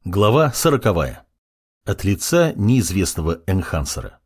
Глава 40. От лица неизвестного энхансера.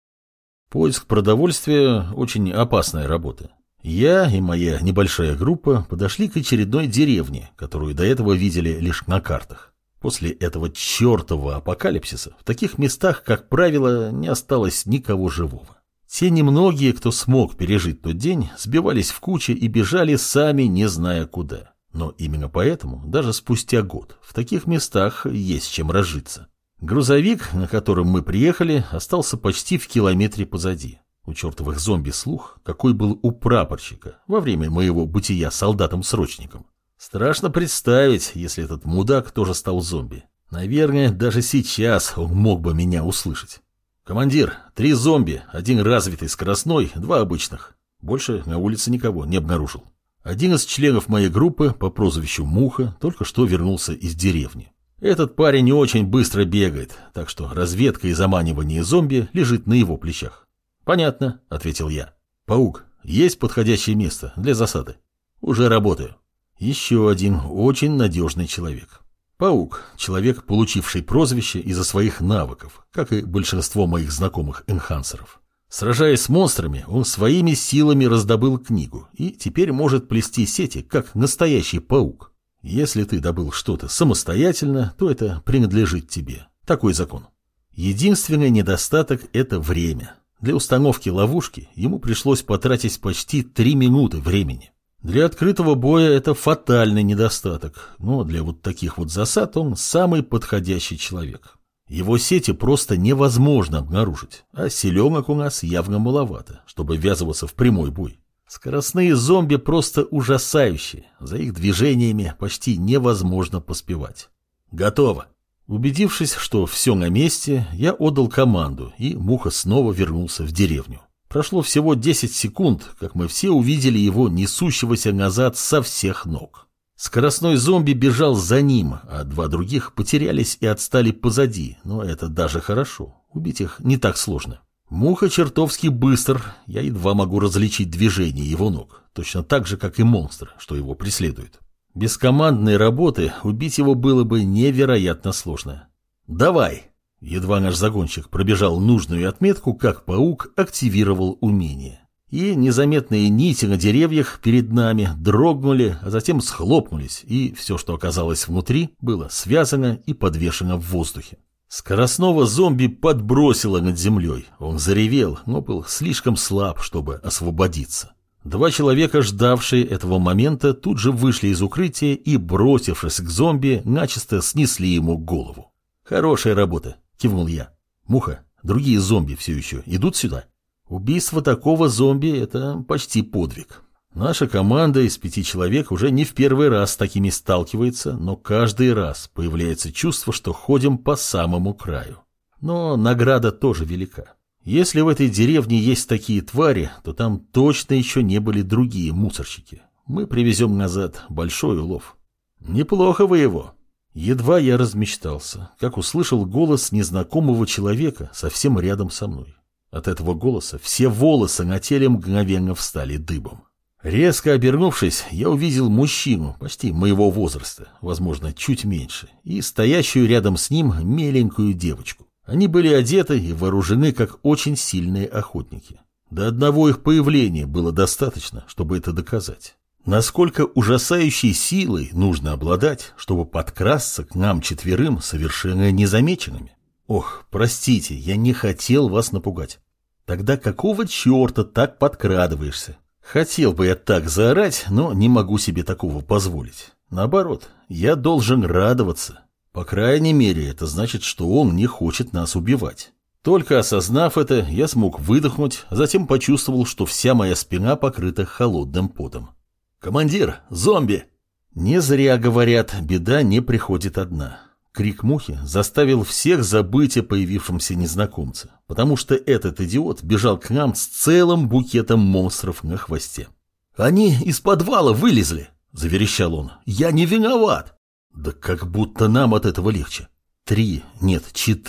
Поиск продовольствия – очень опасная работа. Я и моя небольшая группа подошли к очередной деревне, которую до этого видели лишь на картах. После этого чертового апокалипсиса в таких местах, как правило, не осталось никого живого. Те немногие, кто смог пережить тот день, сбивались в кучи и бежали сами, не зная куда. Но именно поэтому, даже спустя год, в таких местах есть чем разжиться. Грузовик, на котором мы приехали, остался почти в километре позади. У чертовых зомби слух, какой был у прапорщика во время моего бытия солдатом-срочником. Страшно представить, если этот мудак тоже стал зомби. Наверное, даже сейчас он мог бы меня услышать. «Командир, 3 зомби, 1 развитый скоростной, 2 обычных. Больше на улице никого не обнаружил. Один из членов моей группы по прозвищу Муха только что вернулся из деревни. Этот парень не очень быстро бегает, так что разведка и заманивание зомби лежит на его плечах». «Понятно», — ответил я. «Паук, есть подходящее место для засады?» «Уже работаю». Еще один очень надежный человек. Паук — человек, получивший прозвище из-за своих навыков, как и большинство моих знакомых энхансеров. Сражаясь с монстрами, он своими силами раздобыл книгу и теперь может плести сети, как настоящий паук. Если ты добыл что-то самостоятельно, то это принадлежит тебе. Такой закон. Единственный недостаток – это время. Для установки ловушки ему пришлось потратить почти 3 минуты времени. Для открытого боя это фатальный недостаток, но для вот таких вот засад он самый подходящий человек. Его сети просто невозможно обнаружить, а селенок у нас явно маловато, чтобы ввязываться в прямой бой. Скоростные зомби просто ужасающие, за их движениями почти невозможно поспевать. Готово. Убедившись, что все на месте, я отдал команду, и Муха снова вернулся в деревню. Прошло всего 10 секунд, как мы все увидели его несущегося назад со всех ног. Скоростной зомби бежал за ним, а 2 других потерялись и отстали позади, но это даже хорошо, убить их не так сложно. Муха чертовски быстр, я едва могу различить движение его ног, точно так же, как и монстр, что его преследует. Без командной работы убить его было бы невероятно сложно. «Давай!» Едва наш загонщик пробежал нужную отметку, как паук активировал умение. И незаметные нити на деревьях перед нами дрогнули, а затем схлопнулись, и все, что оказалось внутри, было связано и подвешено в воздухе. Скоростного зомби подбросило над землей. Он заревел, но был слишком слаб, чтобы освободиться. 2 человека, ждавшие этого момента, тут же вышли из укрытия и, бросившись к зомби, начисто снесли ему голову. «Хорошая работа», — кивнул я. «Муха, другие зомби все еще идут сюда?» Убийство такого зомби – это почти подвиг. Наша команда из 5 человек уже не в первый раз с такими сталкивается, но каждый раз появляется чувство, что ходим по самому краю. Но награда тоже велика. Если в этой деревне есть такие твари, то там точно еще не были другие мусорщики. Мы привезем назад большой улов. Неплохо вы его. Едва я размечтался, как услышал голос незнакомого человека совсем рядом со мной. От этого голоса все волосы на теле мгновенно встали дыбом. Резко обернувшись, я увидел мужчину почти моего возраста, возможно, чуть меньше, и стоящую рядом с ним миленькую девочку. Они были одеты и вооружены как очень сильные охотники. До одного их появления было достаточно, чтобы это доказать. Насколько ужасающей силой нужно обладать, чтобы подкрасться к нам 4 совершенно незамеченными? Ох, простите, я не хотел вас напугать. Тогда какого черта так подкрадываешься? Хотел бы я так заорать, но не могу себе такого позволить. Наоборот, я должен радоваться. По крайней мере, это значит, что он не хочет нас убивать. Только осознав это, я смог выдохнуть, а затем почувствовал, что вся моя спина покрыта холодным потом. «Командир, зомби!» Не зря говорят, беда не приходит одна. Крик Мухи заставил всех забыть о появившемся незнакомце, потому что этот идиот бежал к нам с целым букетом монстров на хвосте. «Они из подвала вылезли!» – заверещал он. «Я не виноват!» Да как будто нам от этого легче. 3, нет,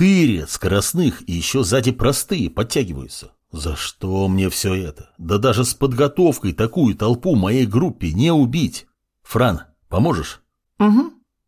4 скоростных и еще сзади простые подтягиваются. За что мне все это? Да даже с подготовкой такую толпу моей группе не убить. Фран, поможешь? Угу.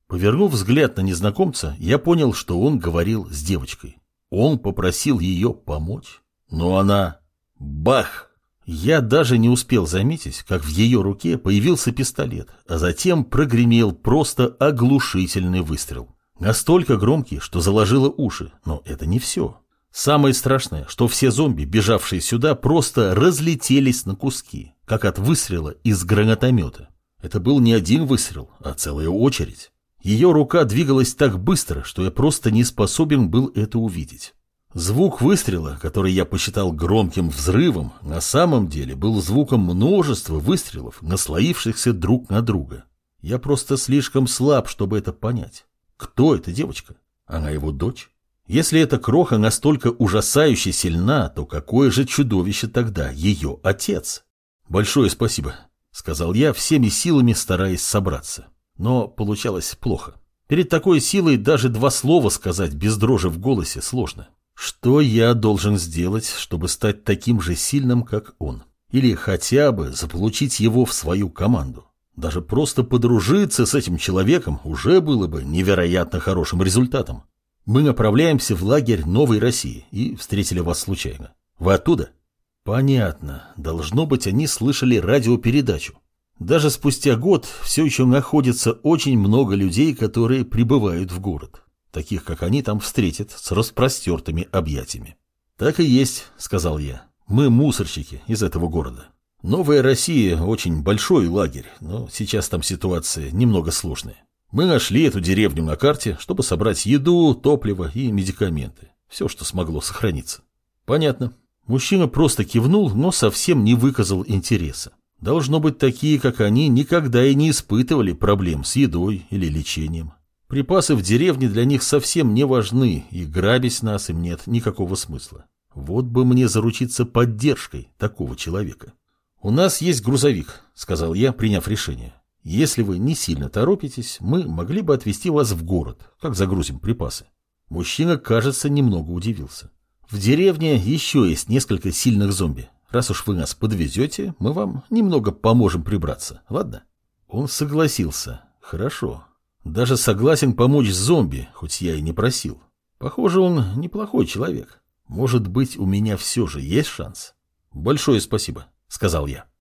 Повернув взгляд на незнакомца, я понял, что он говорил с девочкой. Он попросил ее помочь. Но она... Бах! Я даже не успел заметить, как в ее руке появился пистолет, а затем прогремел просто оглушительный выстрел. Настолько громкий, что заложило уши, но это не все. Самое страшное, что все зомби, бежавшие сюда, просто разлетелись на куски, как от выстрела из гранатомета. Это был не один выстрел, а целая очередь. Ее рука двигалась так быстро, что я просто не способен был это увидеть. Звук выстрела, который я посчитал громким взрывом, на самом деле был звуком множества выстрелов, наслоившихся друг на друга. Я просто слишком слаб, чтобы это понять. Кто эта девочка? Она его дочь? Если эта кроха настолько ужасающе сильна, то какое же чудовище тогда ее отец? Большое спасибо, сказал я, всеми силами стараясь собраться. Но получалось плохо. Перед такой силой даже два слова сказать без дрожи в голосе сложно. Что я должен сделать, чтобы стать таким же сильным, как он? Или хотя бы заполучить его в свою команду? Даже просто подружиться с этим человеком уже было бы невероятно хорошим результатом. Мы направляемся в лагерь Новой России и встретили вас случайно. Вы оттуда? Понятно. Должно быть, они слышали радиопередачу. Даже спустя год все еще находится очень много людей, которые прибывают в город. Таких, как они, там встретят с распростертыми объятиями. Так и есть, сказал я. Мы мусорщики из этого города. Новая Россия очень большой лагерь, но сейчас там ситуация немного сложная. Мы нашли эту деревню на карте, чтобы собрать еду, топливо и медикаменты. Все, что смогло сохраниться. Понятно. Мужчина просто кивнул, но совсем не выказал интереса. Должно быть, такие, как они, никогда и не испытывали проблем с едой или лечением. Припасы в деревне для них совсем не важны, и грабить нас им нет никакого смысла. Вот бы мне заручиться поддержкой такого человека. «У нас есть грузовик», — сказал я, приняв решение. «Если вы не сильно торопитесь, мы могли бы отвезти вас в город, как загрузим припасы». Мужчина, кажется, немного удивился. «В деревне еще есть несколько сильных зомби. Раз уж вы нас подвезете, мы вам немного поможем прибраться, ладно?» Он согласился. «Хорошо. Даже согласен помочь зомби, хоть я и не просил. Похоже, он неплохой человек. Может быть, у меня все же есть шанс?» «Большое спасибо», — сказал я.